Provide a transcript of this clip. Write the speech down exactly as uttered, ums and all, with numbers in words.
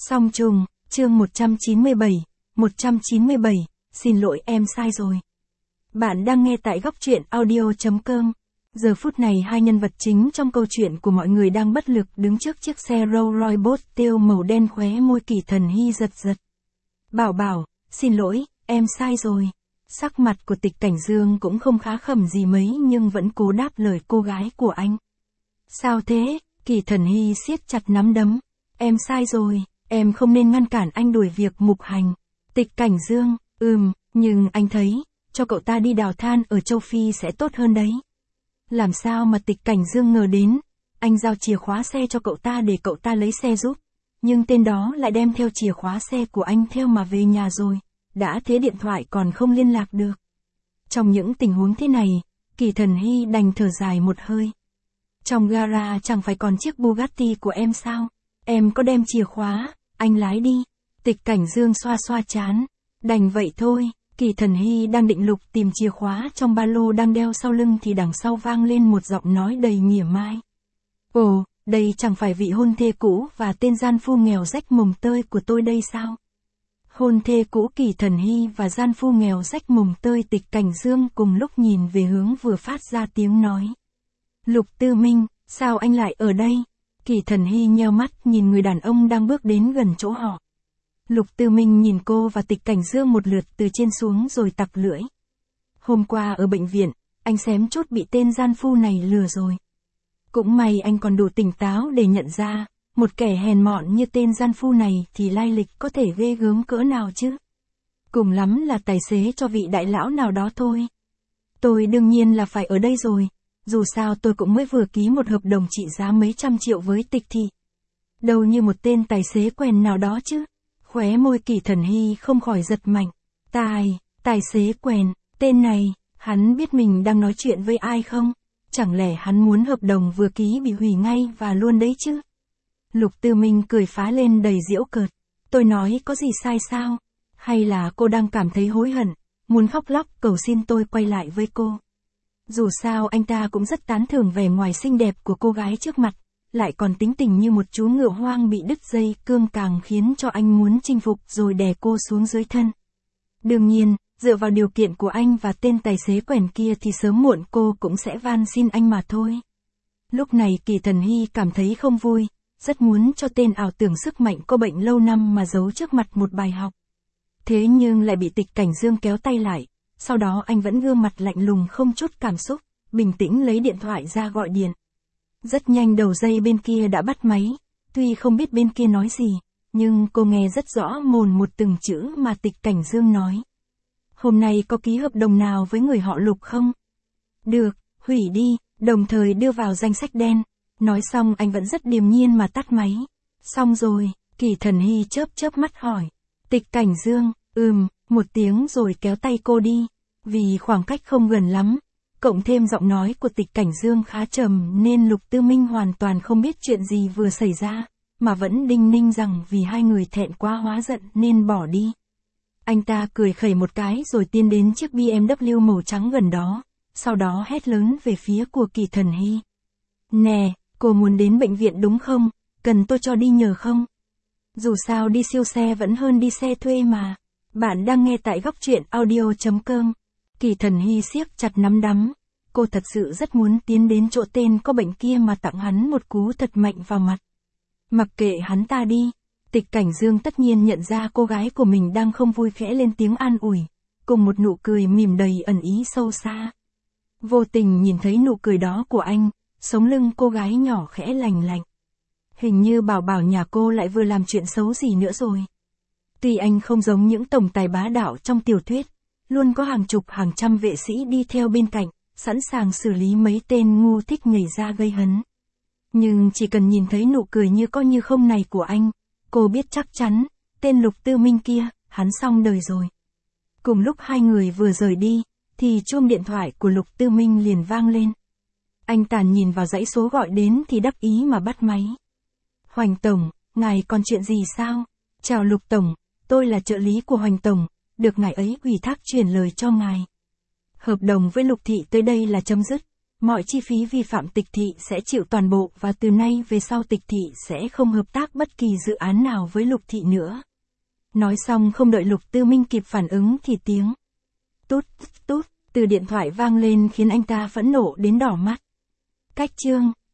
Song trùng, chương một trăm chín mươi bảy, một trăm chín mươi bảy, xin lỗi em sai rồi. Bạn đang nghe tại góc truyện audio chấm com. Giờ phút này hai nhân vật chính trong câu chuyện của mọi người đang bất lực đứng trước chiếc xe Rolls Royce Bot tiêu màu đen, khóe môi Kỳ Thần Hy giật giật. Bảo bảo, xin lỗi, em sai rồi. Sắc mặt của Tịch Cảnh Dương cũng không khá khẩm gì mấy nhưng vẫn cố đáp lời cô gái của anh. Sao thế? Kỳ Thần Hy siết chặt nắm đấm. Em sai rồi, em không nên ngăn cản anh đuổi việc mục hành. Tịch Cảnh Dương, ừm, nhưng anh thấy, cho cậu ta đi đào than ở châu Phi sẽ tốt hơn đấy. Làm sao mà Tịch Cảnh Dương ngờ đến, anh giao chìa khóa xe cho cậu ta để cậu ta lấy xe giúp. Nhưng tên đó lại đem theo chìa khóa xe của anh theo mà về nhà rồi. Đã thế điện thoại còn không liên lạc được. Trong những tình huống thế này, Kỳ Thần Hy đành thở dài một hơi. Trong gara chẳng phải còn chiếc Bugatti của em sao? Em có đem chìa khóa, anh lái đi. Tịch Cảnh Dương xoa xoa trán. Đành vậy thôi. Kỳ Thần Hy đang định lục tìm chìa khóa trong ba lô đang đeo sau lưng thì đằng sau vang lên một giọng nói đầy mỉa mai. Ồ, đây chẳng phải vị hôn thê cũ và tên gian phu nghèo rách mồng tơi của tôi đây sao? Hôn thê cũ Kỳ Thần Hy và gian phu nghèo rách mồng tơi Tịch Cảnh Dương cùng lúc nhìn về hướng vừa phát ra tiếng nói. Lục Tư Minh, sao anh lại ở đây? Kỳ Thần Hy nheo mắt nhìn người đàn ông đang bước đến gần chỗ họ. Lục Tư Minh nhìn cô và Tịch Cảnh Dương một lượt từ trên xuống rồi tặc lưỡi. Hôm qua ở bệnh viện, anh xém chút bị tên gian phu này lừa rồi. Cũng may anh còn đủ tỉnh táo để nhận ra, một kẻ hèn mọn như tên gian phu này thì lai lịch có thể ghê gớm cỡ nào chứ. Cùng lắm là tài xế cho vị đại lão nào đó thôi. Tôi đương nhiên là phải ở đây rồi, dù sao tôi cũng mới vừa ký một hợp đồng trị giá mấy trăm triệu với Tịch thị. Đâu như một tên tài xế quèn nào đó chứ. Khóe môi Kỳ Thần Hy không khỏi giật mạnh. Tài, tài xế quèn, tên này, hắn biết mình đang nói chuyện với ai không? Chẳng lẽ hắn muốn hợp đồng vừa ký bị hủy ngay và luôn đấy chứ? Lục Tư Minh cười phá lên đầy giễu cợt. Tôi nói có gì sai sao? Hay là cô đang cảm thấy hối hận, muốn khóc lóc cầu xin tôi quay lại với cô? Dù sao anh ta cũng rất tán thưởng vẻ ngoài xinh đẹp của cô gái trước mặt, lại còn tính tình như một chú ngựa hoang bị đứt dây cương càng khiến cho anh muốn chinh phục rồi đè cô xuống dưới thân. Đương nhiên, dựa vào điều kiện của anh và tên tài xế quèn kia thì sớm muộn cô cũng sẽ van xin anh mà thôi. Lúc này Kỳ Thần Hy cảm thấy không vui, rất muốn cho tên ảo tưởng sức mạnh có bệnh lâu năm mà giấu trước mặt một bài học. Thế nhưng lại bị Tịch Cảnh Dương kéo tay lại, sau đó anh vẫn gương mặt lạnh lùng không chút cảm xúc, bình tĩnh lấy điện thoại ra gọi điện. Rất nhanh đầu dây bên kia đã bắt máy, tuy không biết bên kia nói gì, nhưng cô nghe rất rõ mồn một từng chữ mà Tịch Cảnh Dương nói. Hôm nay có ký hợp đồng nào với người họ Lục không? Được, hủy đi, đồng thời đưa vào danh sách đen. Nói xong anh vẫn rất điềm nhiên mà tắt máy. Xong rồi, Kỳ Thần Hy chớp chớp mắt hỏi. Tịch Cảnh Dương, ừm, một tiếng rồi kéo tay cô đi. Vì khoảng cách không gần lắm, cộng thêm giọng nói của Tịch Cảnh Dương khá trầm nên Lục Tư Minh hoàn toàn không biết chuyện gì vừa xảy ra, mà vẫn đinh ninh rằng vì hai người thẹn quá hóa giận nên bỏ đi. Anh ta cười khẩy một cái rồi tiến đến chiếc bê em vê màu trắng gần đó, sau đó hét lớn về phía của Kỳ Thần Hy. Nè, cô muốn đến bệnh viện đúng không? Cần tôi cho đi nhờ không? Dù sao đi siêu xe vẫn hơn đi xe thuê mà. Bạn đang nghe tại góc truyện audio chấm com. Kỳ Thần Hy siết chặt nắm đấm. Cô thật sự rất muốn tiến đến chỗ tên có bệnh kia mà tặng hắn một cú thật mạnh vào mặt. Mặc kệ hắn ta đi. Tịch Cảnh Dương tất nhiên nhận ra cô gái của mình đang không vui, khẽ lên tiếng an ủi, cùng một nụ cười mỉm đầy ẩn ý sâu xa. Vô tình nhìn thấy nụ cười đó của anh, sống lưng cô gái nhỏ khẽ lành lạnh. Hình như bảo bảo nhà cô lại vừa làm chuyện xấu gì nữa rồi. Tuy anh không giống những tổng tài bá đạo trong tiểu thuyết, luôn có hàng chục hàng trăm vệ sĩ đi theo bên cạnh, sẵn sàng xử lý mấy tên ngu thích nhảy ra gây hấn. Nhưng chỉ cần nhìn thấy nụ cười như có như không này của anh, cô biết chắc chắn, tên Lục Tư Minh kia, hắn xong đời rồi. Cùng lúc hai người vừa rời đi, thì chuông điện thoại của Lục Tư Minh liền vang lên. Anh tàn nhìn vào dãy số gọi đến thì đắc ý mà bắt máy. Hoành Tổng, ngài còn chuyện gì sao? Chào Lục Tổng, tôi là trợ lý của Hoành Tổng, được ngài ấy ủy thác truyền lời cho ngài. Hợp đồng với Lục Thị tới đây là chấm dứt, Mọi chi phí vi phạm Tịch Thị sẽ chịu toàn bộ và từ nay về sau Tịch Thị sẽ không hợp tác bất kỳ dự án nào với Lục Thị nữa. Nói xong không đợi Lục Tư Minh kịp phản ứng thì tiếng tút tút từ điện thoại vang lên khiến anh ta phẫn nộ đến đỏ mắt. Cách chương